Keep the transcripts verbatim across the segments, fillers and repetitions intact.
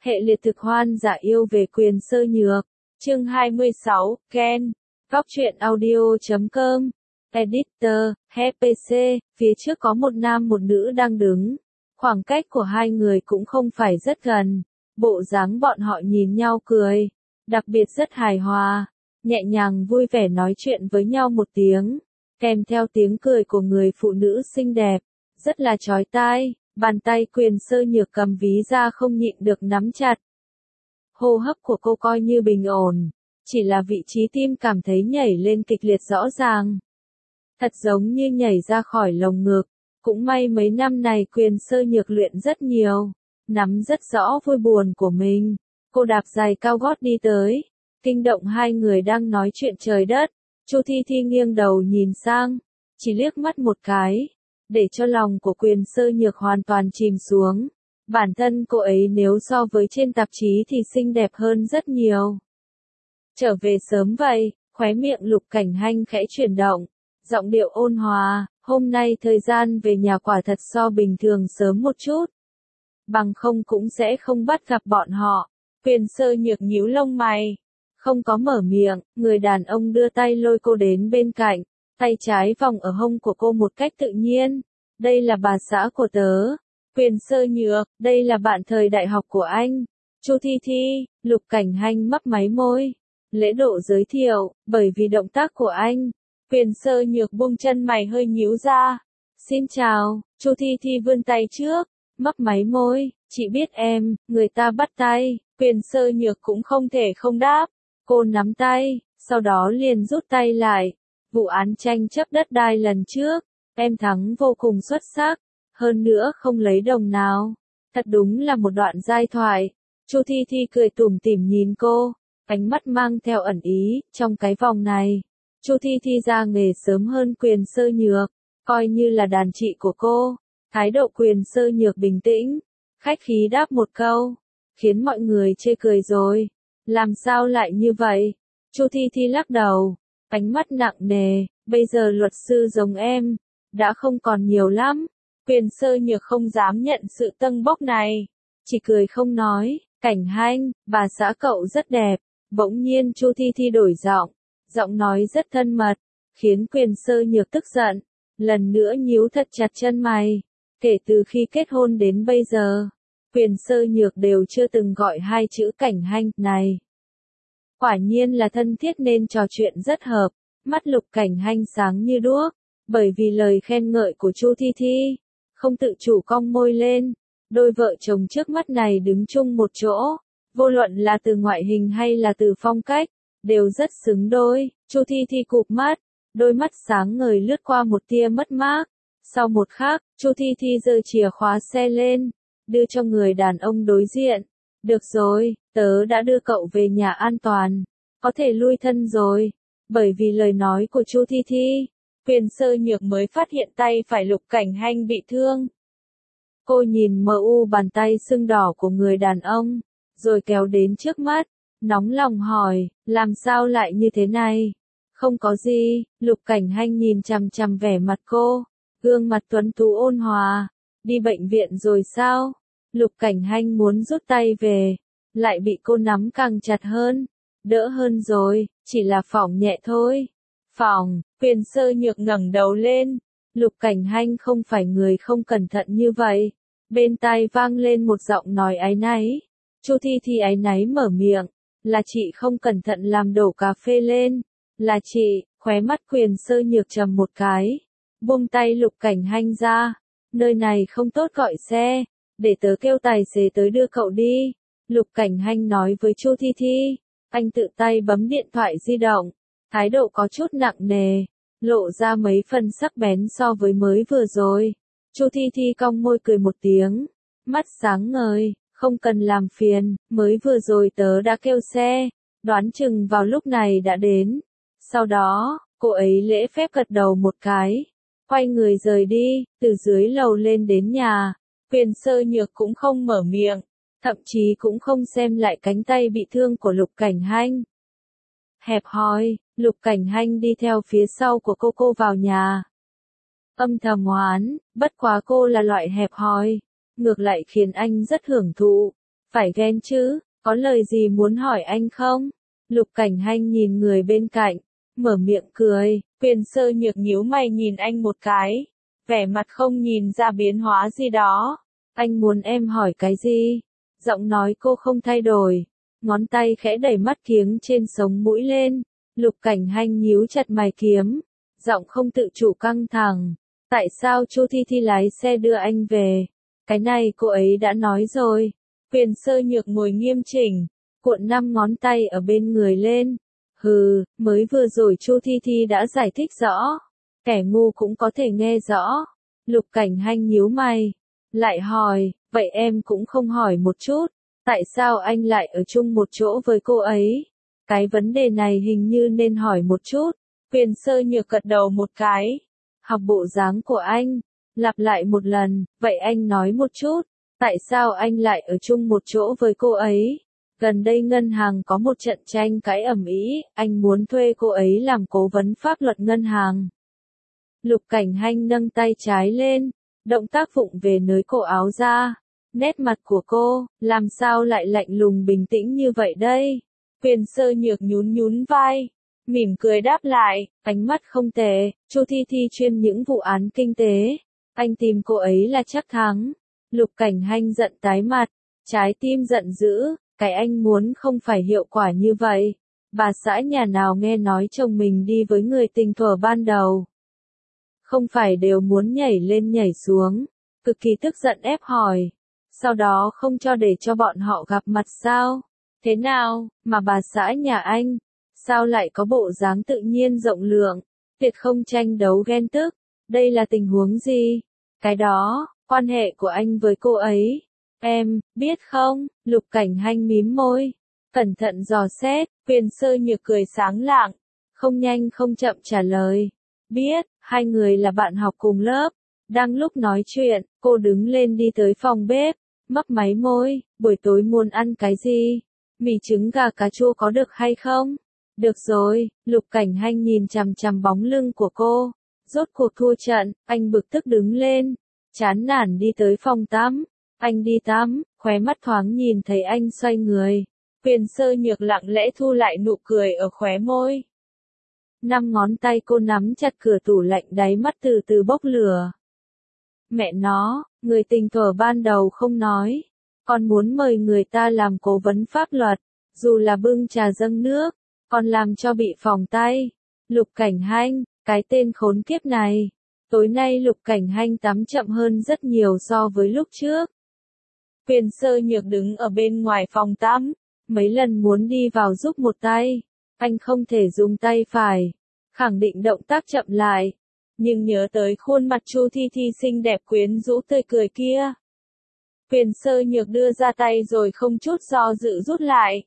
Hệ liệt thực hoan giả yêu về quyền sơ nhược. Chương hai mươi sáu, Ken. Góc truyện audio chấm com. Editor, He pê xê, phía trước có một nam một nữ đang đứng. Khoảng cách của hai người cũng không phải rất gần. Bộ dáng bọn họ nhìn nhau cười. Đặc biệt rất hài hòa. Nhẹ nhàng vui vẻ nói chuyện với nhau một tiếng. Kèm theo tiếng cười của người phụ nữ xinh đẹp. Rất là chói tai. Bàn tay quyền sơ nhược cầm ví ra không nhịn được nắm chặt. Hô hấp của cô coi như bình ổn. Chỉ là vị trí tim cảm thấy nhảy lên kịch liệt rõ ràng. Thật giống như nhảy ra khỏi lồng ngực. Cũng may mấy năm này quyền sơ nhược luyện rất nhiều. Nắm rất rõ vui buồn của mình. Cô đạp giày cao gót đi tới. Kinh động hai người đang nói chuyện trời đất. Chu Thi Thi nghiêng đầu nhìn sang. Chỉ liếc mắt một cái. Để cho lòng của quyền sơ nhược hoàn toàn chìm xuống. Bản thân cô ấy nếu so với trên tạp chí thì xinh đẹp hơn rất nhiều. Trở về sớm vậy, khóe miệng Lục Cảnh Hanh khẽ chuyển động. Giọng điệu ôn hòa, hôm nay thời gian về nhà quả thật so bình thường sớm một chút. Bằng không cũng sẽ không bắt gặp bọn họ. Quyền sơ nhược nhíu lông mày. Không có mở miệng, người đàn ông đưa tay lôi cô đến bên cạnh. Tay trái vòng ở hông của cô một cách tự nhiên. Đây là bà xã của tớ. Quyền sơ nhược, đây là bạn thời đại học của anh. Chu Thi Thi, Lục Cảnh Hanh mấp máy môi. Lễ độ giới thiệu, bởi vì động tác của anh. Quyền sơ nhược buông chân mày hơi nhíu ra. Xin chào, Chu Thi Thi vươn tay trước, mấp máy môi. Chị biết em, người ta bắt tay. Quyền sơ nhược cũng không thể không đáp. Cô nắm tay, sau đó liền rút tay lại. Vụ án tranh chấp đất đai lần trước, em thắng vô cùng xuất sắc, hơn nữa không lấy đồng nào. Thật đúng là một đoạn giai thoại. Chu Thi Thi cười tủm tỉm nhìn cô, ánh mắt mang theo ẩn ý, trong cái vòng này. Chu Thi Thi ra nghề sớm hơn quyền sơ nhược, coi như là đàn chị của cô. Thái độ quyền sơ nhược bình tĩnh, khách khí đáp một câu, khiến mọi người chê cười rồi. Làm sao lại như vậy? Chu Thi Thi lắc đầu. Ánh mắt nặng nề, bây giờ luật sư giống em, đã không còn nhiều lắm. Quyền sơ nhược không dám nhận sự tâng bốc này, chỉ cười không nói. Cảnh Hanh, bà xã cậu rất đẹp. Bỗng nhiên Chu Thi Thi đổi giọng, giọng nói rất thân mật, khiến quyền sơ nhược tức giận. Lần nữa nhíu thật chặt chân mày. Kể từ khi kết hôn đến bây giờ, quyền sơ nhược đều chưa từng gọi hai chữ Cảnh Hanh này. Quả nhiên là thân thiết nên trò chuyện rất hợp. Mắt Lục Cảnh Hanh sáng như đuốc, bởi vì lời khen ngợi của Chu Thi Thi, không tự chủ cong môi lên. Đôi vợ chồng trước mắt này đứng chung một chỗ, vô luận là từ ngoại hình hay là từ phong cách, đều rất xứng đôi. Chu Thi Thi cụp mắt, đôi mắt sáng ngời lướt qua một tia mất mát. Sau một khắc, Chu Thi Thi giơ chìa khóa xe lên, đưa cho người đàn ông đối diện. Được rồi, tớ đã đưa cậu về nhà an toàn, có thể lui thân rồi. Bởi vì lời nói của Chu Thi Thi, quyền sơ nhược mới phát hiện tay phải Lục Cảnh Hanh bị thương. Cô nhìn mờ u bàn tay sưng đỏ của người đàn ông, rồi kéo đến trước mắt, nóng lòng hỏi, làm sao lại như thế này? Không có gì, Lục Cảnh Hanh nhìn chằm chằm vẻ mặt cô, gương mặt tuấn tú ôn hòa. Đi bệnh viện rồi sao? Lục Cảnh Hanh muốn rút tay về, lại bị cô nắm càng chặt hơn. Đỡ hơn rồi, chỉ là phỏng nhẹ thôi. Phỏng, quyền sơ nhược ngẩng đầu lên. Lục Cảnh Hanh không phải người không cẩn thận như vậy. Bên tai vang lên một giọng nói áy náy. Chu Thi Thi áy náy mở miệng. Là chị không cẩn thận làm đổ cà phê lên. Là chị, khóe mắt quyền sơ nhược trầm một cái. Buông tay Lục Cảnh Hanh ra. Nơi này không tốt gọi xe. Để tớ kêu tài xế tới đưa cậu đi. Lục Cảnh Hanh nói với Chu Thi Thi. Anh tự tay bấm điện thoại di động, thái độ có chút nặng nề, lộ ra mấy phần sắc bén so với mới vừa rồi. Chu Thi Thi cong môi cười một tiếng, mắt sáng ngời, không cần làm phiền, mới vừa rồi tớ đã kêu xe, đoán chừng vào lúc này đã đến. Sau đó, cô ấy lễ phép gật đầu một cái, quay người rời đi, từ dưới lầu lên đến nhà. Quyền sơ nhược cũng không mở miệng. Thậm chí cũng không xem lại cánh tay bị thương của Lục Cảnh Hanh. Hẹp hòi, Lục Cảnh Hanh đi theo phía sau của cô cô vào nhà. Âm thầm oán, bất quá cô là loại hẹp hòi, ngược lại khiến anh rất hưởng thụ. Phải ghen chứ, có lời gì muốn hỏi anh không? Lục Cảnh Hanh nhìn người bên cạnh, mở miệng cười, Quyền Sơ Nhược nhíu mày nhìn anh một cái, vẻ mặt không nhìn ra biến hóa gì đó. Anh muốn em hỏi cái gì? Giọng nói cô không thay đổi, ngón tay khẽ đẩy mắt kiếng trên sống mũi lên. Lục Cảnh Hanh nhíu chặt mày kiếm, giọng không tự chủ căng thẳng. Tại sao Chu Thi Thi lái xe đưa anh về? Cái này cô ấy đã nói rồi. Quyền Sơ Nhược ngồi nghiêm chỉnh, cuộn năm ngón tay ở bên người lên. Hừ, mới vừa rồi Chu Thi Thi đã giải thích rõ. Kẻ ngu cũng có thể nghe rõ. Lục Cảnh Hanh nhíu mày, lại hỏi, vậy em cũng không hỏi một chút, tại sao anh lại ở chung một chỗ với cô ấy? Cái vấn đề này hình như nên hỏi một chút. Quyền Sơ Nhược gật đầu một cái. Học bộ dáng của anh, lặp lại một lần, vậy anh nói một chút, tại sao anh lại ở chung một chỗ với cô ấy? Gần đây ngân hàng có một trận tranh cãi ầm ĩ, anh muốn thuê cô ấy làm cố vấn pháp luật ngân hàng. Lục Cảnh Hanh nâng tay trái lên, động tác vụng về nới cổ áo ra. Nét mặt của cô, làm sao lại lạnh lùng bình tĩnh như vậy đây? Quyền Sơ Nhược nhún nhún vai, mỉm cười đáp lại, ánh mắt không tệ, Chu Thi Thi chuyên những vụ án kinh tế. Anh tìm cô ấy là chắc thắng. Lục Cảnh Hanh giận tái mặt, trái tim giận dữ, cái anh muốn không phải hiệu quả như vậy. Bà xã nhà nào nghe nói chồng mình đi với người tình thuở ban đầu. Không phải đều muốn nhảy lên nhảy xuống, cực kỳ tức giận ép hỏi. Sau đó không cho để cho bọn họ gặp mặt sao? Thế nào, mà bà xã nhà anh, sao lại có bộ dáng tự nhiên rộng lượng, tuyệt không tranh đấu ghen tức, đây là tình huống gì? Cái đó, quan hệ của anh với cô ấy, em, biết không? Lục Cảnh Hanh mím môi, cẩn thận dò xét. Quyền Sơ Nhược cười sáng lạng, không nhanh không chậm trả lời, biết, hai người là bạn học cùng lớp. Đang lúc nói chuyện, cô đứng lên đi tới phòng bếp, mấp máy môi, buổi tối muốn ăn cái gì? Mì trứng gà cà chua có được hay không? Được rồi, Lục Cảnh Hanh nhìn chằm chằm bóng lưng của cô. Rốt cuộc thua trận, anh bực tức đứng lên, chán nản đi tới phòng tắm. Anh đi tắm, khóe mắt thoáng nhìn thấy anh xoay người. Quyền Sơ Nhược lặng lẽ thu lại nụ cười ở khóe môi. Năm ngón tay cô nắm chặt cửa tủ lạnh, đáy mắt từ từ bốc lửa. Mẹ nó, người tình thuở ban đầu không nói, còn muốn mời người ta làm cố vấn pháp luật, dù là bưng trà dâng nước, còn làm cho bị phỏng tay. Lục Cảnh Hanh, cái tên khốn kiếp này. Tối nay Lục Cảnh Hanh tắm chậm hơn rất nhiều so với lúc trước. Quyền Sơ Nhược đứng ở bên ngoài phòng tắm, mấy lần muốn đi vào giúp một tay, anh không thể dùng tay phải, khẳng định động tác chậm lại, nhưng nhớ tới khuôn mặt Chu Thi Thi xinh đẹp quyến rũ tươi cười kia. Quyền Sơ Nhược đưa ra tay rồi không chút do dự rút lại.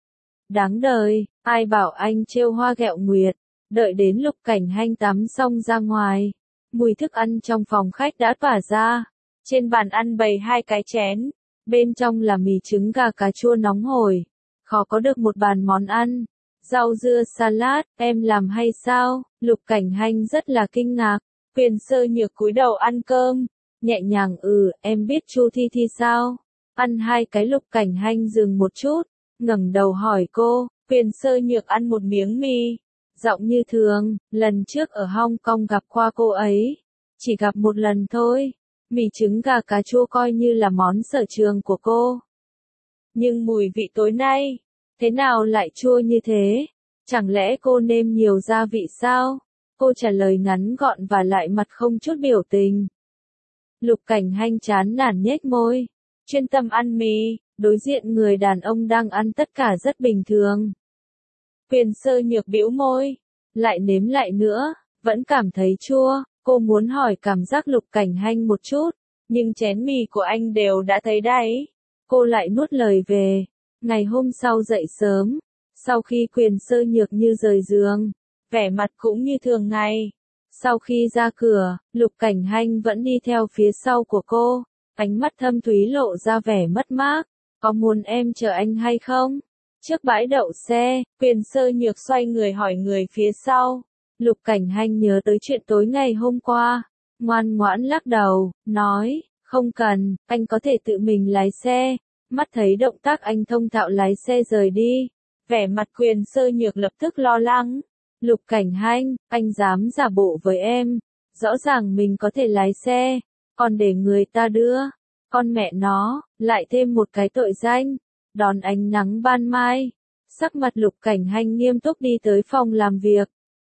Đáng đời, ai bảo anh trêu hoa ghẹo nguyệt. Đợi đến Lục Cảnh Hanh tắm xong ra ngoài, mùi thức ăn trong phòng khách đã tỏa ra. Trên bàn ăn bày hai cái chén, bên trong là mì trứng gà cà chua nóng hổi, khó có được một bàn món ăn. Rau dưa salad, em làm hay sao? Lục Cảnh Hanh rất là kinh ngạc. Quyền Sơ Nhược cúi đầu ăn cơm, nhẹ nhàng ừ, em biết Chu Thi Thi sao? Ăn hai cái. Lục Cảnh Hanh dừng một chút, ngẩng đầu hỏi cô. Quyền Sơ Nhược ăn một miếng mì, giọng như thường, lần trước ở Hong Kong gặp qua cô ấy, chỉ gặp một lần thôi. Mì trứng gà cà chua coi như là món sở trường của cô. Nhưng mùi vị tối nay, thế nào lại chua như thế? Chẳng lẽ cô nêm nhiều gia vị sao? Cô trả lời ngắn gọn và lại mặt không chút biểu tình. Lục Cảnh Hanh chán nản nhếch môi, chuyên tâm ăn mì, đối diện người đàn ông đang ăn tất cả rất bình thường. Quyền Sơ Nhược bĩu môi, lại nếm lại nữa, vẫn cảm thấy chua. Cô muốn hỏi cảm giác Lục Cảnh Hanh một chút, nhưng chén mì của anh đều đã thấy đáy. Cô lại nuốt lời về. Ngày hôm sau dậy sớm, sau khi Quyền Sơ Nhược như rời giường, vẻ mặt cũng như thường ngày. Sau khi ra cửa, Lục Cảnh Hanh vẫn đi theo phía sau của cô, ánh mắt thâm thúy lộ ra vẻ mất mát. Có muốn em chờ anh hay không? Trước bãi đậu xe, Quyền Sơ Nhược xoay người hỏi người phía sau. Lục Cảnh Hanh nhớ tới chuyện tối ngày hôm qua, ngoan ngoãn lắc đầu, nói, không cần, anh có thể tự mình lái xe. Mắt thấy động tác anh thông thạo lái xe rời đi, vẻ mặt Quyền Sơ Nhược lập tức lo lắng. Lục Cảnh Hanh, anh dám giả bộ với em, rõ ràng mình có thể lái xe, còn để người ta đưa, con mẹ nó, lại thêm một cái tội danh. Đón ánh nắng ban mai, sắc mặt Lục Cảnh Hanh nghiêm túc đi tới phòng làm việc.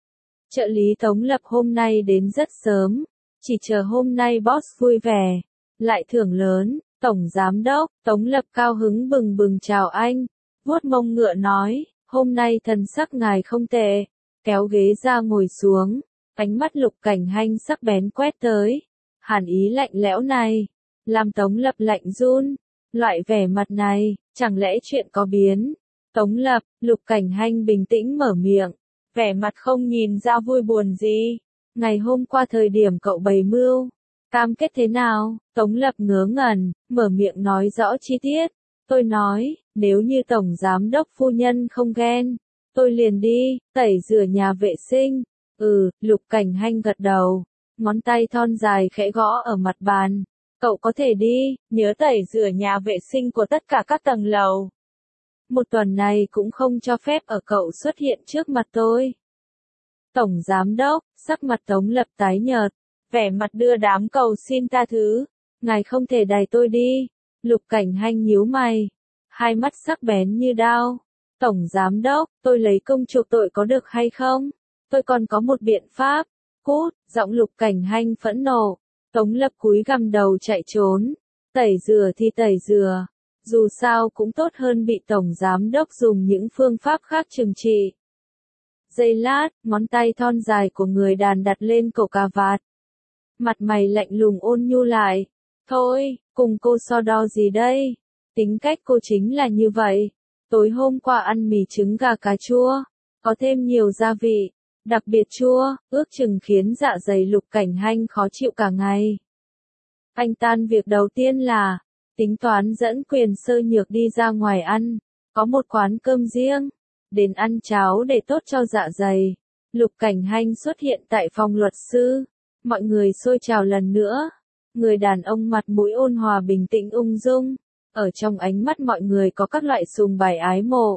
Trợ lý Tống Lập hôm nay đến rất sớm, chỉ chờ hôm nay boss vui vẻ, lại thưởng lớn. Tổng Giám Đốc, Tống Lập cao hứng bừng bừng chào anh, vuốt mông ngựa nói, hôm nay thần sắc ngài không tệ, kéo ghế ra ngồi xuống, ánh mắt Lục Cảnh Hanh sắc bén quét tới, hàn ý lạnh lẽo này, làm Tống Lập lạnh run, loại vẻ mặt này, chẳng lẽ chuyện có biến. Tống Lập, Lục Cảnh Hanh bình tĩnh mở miệng, vẻ mặt không nhìn ra vui buồn gì, ngày hôm qua thời điểm cậu bày mưu. Cam kết thế nào? Tống Lập ngớ ngẩn, mở miệng nói rõ chi tiết. Tôi nói, nếu như Tổng Giám Đốc phu nhân không ghen, tôi liền đi, tẩy rửa nhà vệ sinh. Ừ, Lục Cảnh Hanh gật đầu, ngón tay thon dài khẽ gõ ở mặt bàn. Cậu có thể đi, nhớ tẩy rửa nhà vệ sinh của tất cả các tầng lầu. Một tuần này cũng không cho phép ở cậu xuất hiện trước mặt tôi. Tổng Giám Đốc, sắc mặt Tống Lập tái nhợt, vẻ mặt đưa đám cầu xin tha thứ, ngài không thể đày tôi đi. Lục Cảnh Hanh nhíu mày, hai mắt sắc bén như đao. Tổng Giám Đốc, tôi lấy công chuộc tội có được hay không? Tôi còn có một biện pháp. Cút, giọng Lục Cảnh Hanh phẫn nộ. Tống Lập cúi gằm đầu chạy trốn. Tẩy rửa thì tẩy rửa, dù sao cũng tốt hơn bị Tổng Giám Đốc dùng những phương pháp khác trừng trị. Giây lát, ngón tay thon dài của người đàn đặt lên cổ cà vạt. Mặt mày lạnh lùng ôn nhu lại. Thôi, cùng cô so đo gì đây? Tính cách cô chính là như vậy. Tối hôm qua ăn mì trứng gà cà chua, có thêm nhiều gia vị, đặc biệt chua, ước chừng khiến dạ dày Lục Cảnh Hanh khó chịu cả ngày. Anh tan việc đầu tiên là tính toán dẫn Quyền Sơ Nhược đi ra ngoài ăn, có một quán cơm riêng, đến ăn cháo để tốt cho dạ dày. Lục Cảnh Hanh xuất hiện tại phòng luật sư, mọi người xôi chào lần nữa. Người đàn ông mặt mũi ôn hòa bình tĩnh ung dung, ở trong ánh mắt mọi người có các loại sùng bài ái mộ.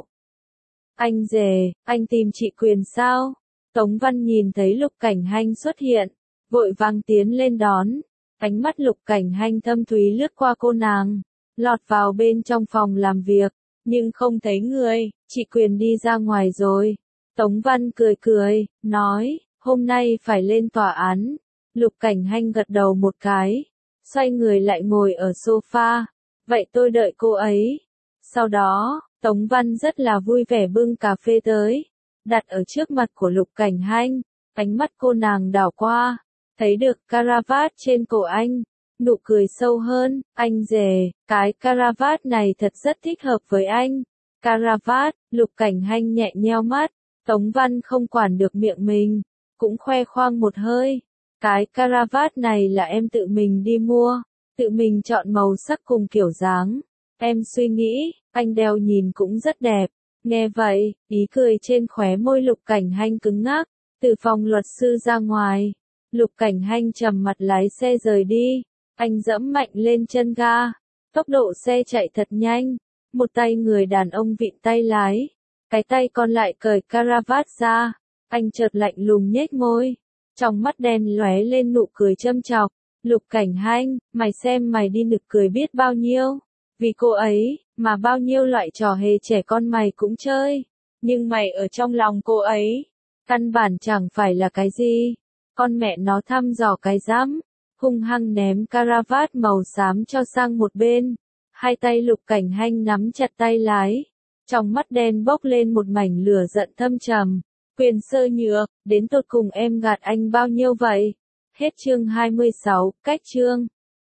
Anh rể, anh tìm chị Quyền sao? Tống Văn nhìn thấy Lục Cảnh Hanh xuất hiện, vội vàng tiến lên đón. Ánh mắt Lục Cảnh Hanh thâm thúy lướt qua cô nàng, lọt vào bên trong phòng làm việc, nhưng không thấy người, chị Quyền đi ra ngoài rồi. Tống Văn cười cười, nói, hôm nay phải lên tòa án. Lục Cảnh Hanh gật đầu một cái, xoay người lại ngồi ở sofa, vậy tôi đợi cô ấy. Sau đó, Tống Văn rất là vui vẻ bưng cà phê tới, đặt ở trước mặt của Lục Cảnh Hanh, ánh mắt cô nàng đảo qua, thấy được caravat trên cổ anh, nụ cười sâu hơn, anh rể, cái caravat này thật rất thích hợp với anh. Caravat, Lục Cảnh Hanh nhẹ nheo mắt, Tống Văn không quản được miệng mình, cũng khoe khoang một hơi. Cái caravat này là em tự mình đi mua, tự mình chọn màu sắc cùng kiểu dáng. Em suy nghĩ, anh đeo nhìn cũng rất đẹp. Nghe vậy, ý cười trên khóe môi Lục Cảnh Hanh cứng ngắc. Từ phòng luật sư ra ngoài, Lục Cảnh Hanh trầm mặt lái xe rời đi. Anh dẫm mạnh lên chân ga, tốc độ xe chạy thật nhanh. Một tay người đàn ông vịn tay lái, cái tay còn lại cởi caravat ra. Anh chợt lạnh lùng nhếch môi, trong mắt đen lóe lên nụ cười châm chọc. Lục Cảnh Hanh, mày xem mày đi nực cười biết bao nhiêu. Vì cô ấy, mà bao nhiêu loại trò hề trẻ con mày cũng chơi. Nhưng mày ở trong lòng cô ấy, căn bản chẳng phải là cái gì. Con mẹ nó thăm dò cái dám, hung hăng ném caravat màu xám cho sang một bên. Hai tay Lục Cảnh Hanh nắm chặt tay lái, trong mắt đen bốc lên một mảnh lửa giận thâm trầm. Quyền Sơ Nhược, đến tột cùng em gạt anh bao nhiêu vậy? Hết chương hai mươi sáu, cách chương.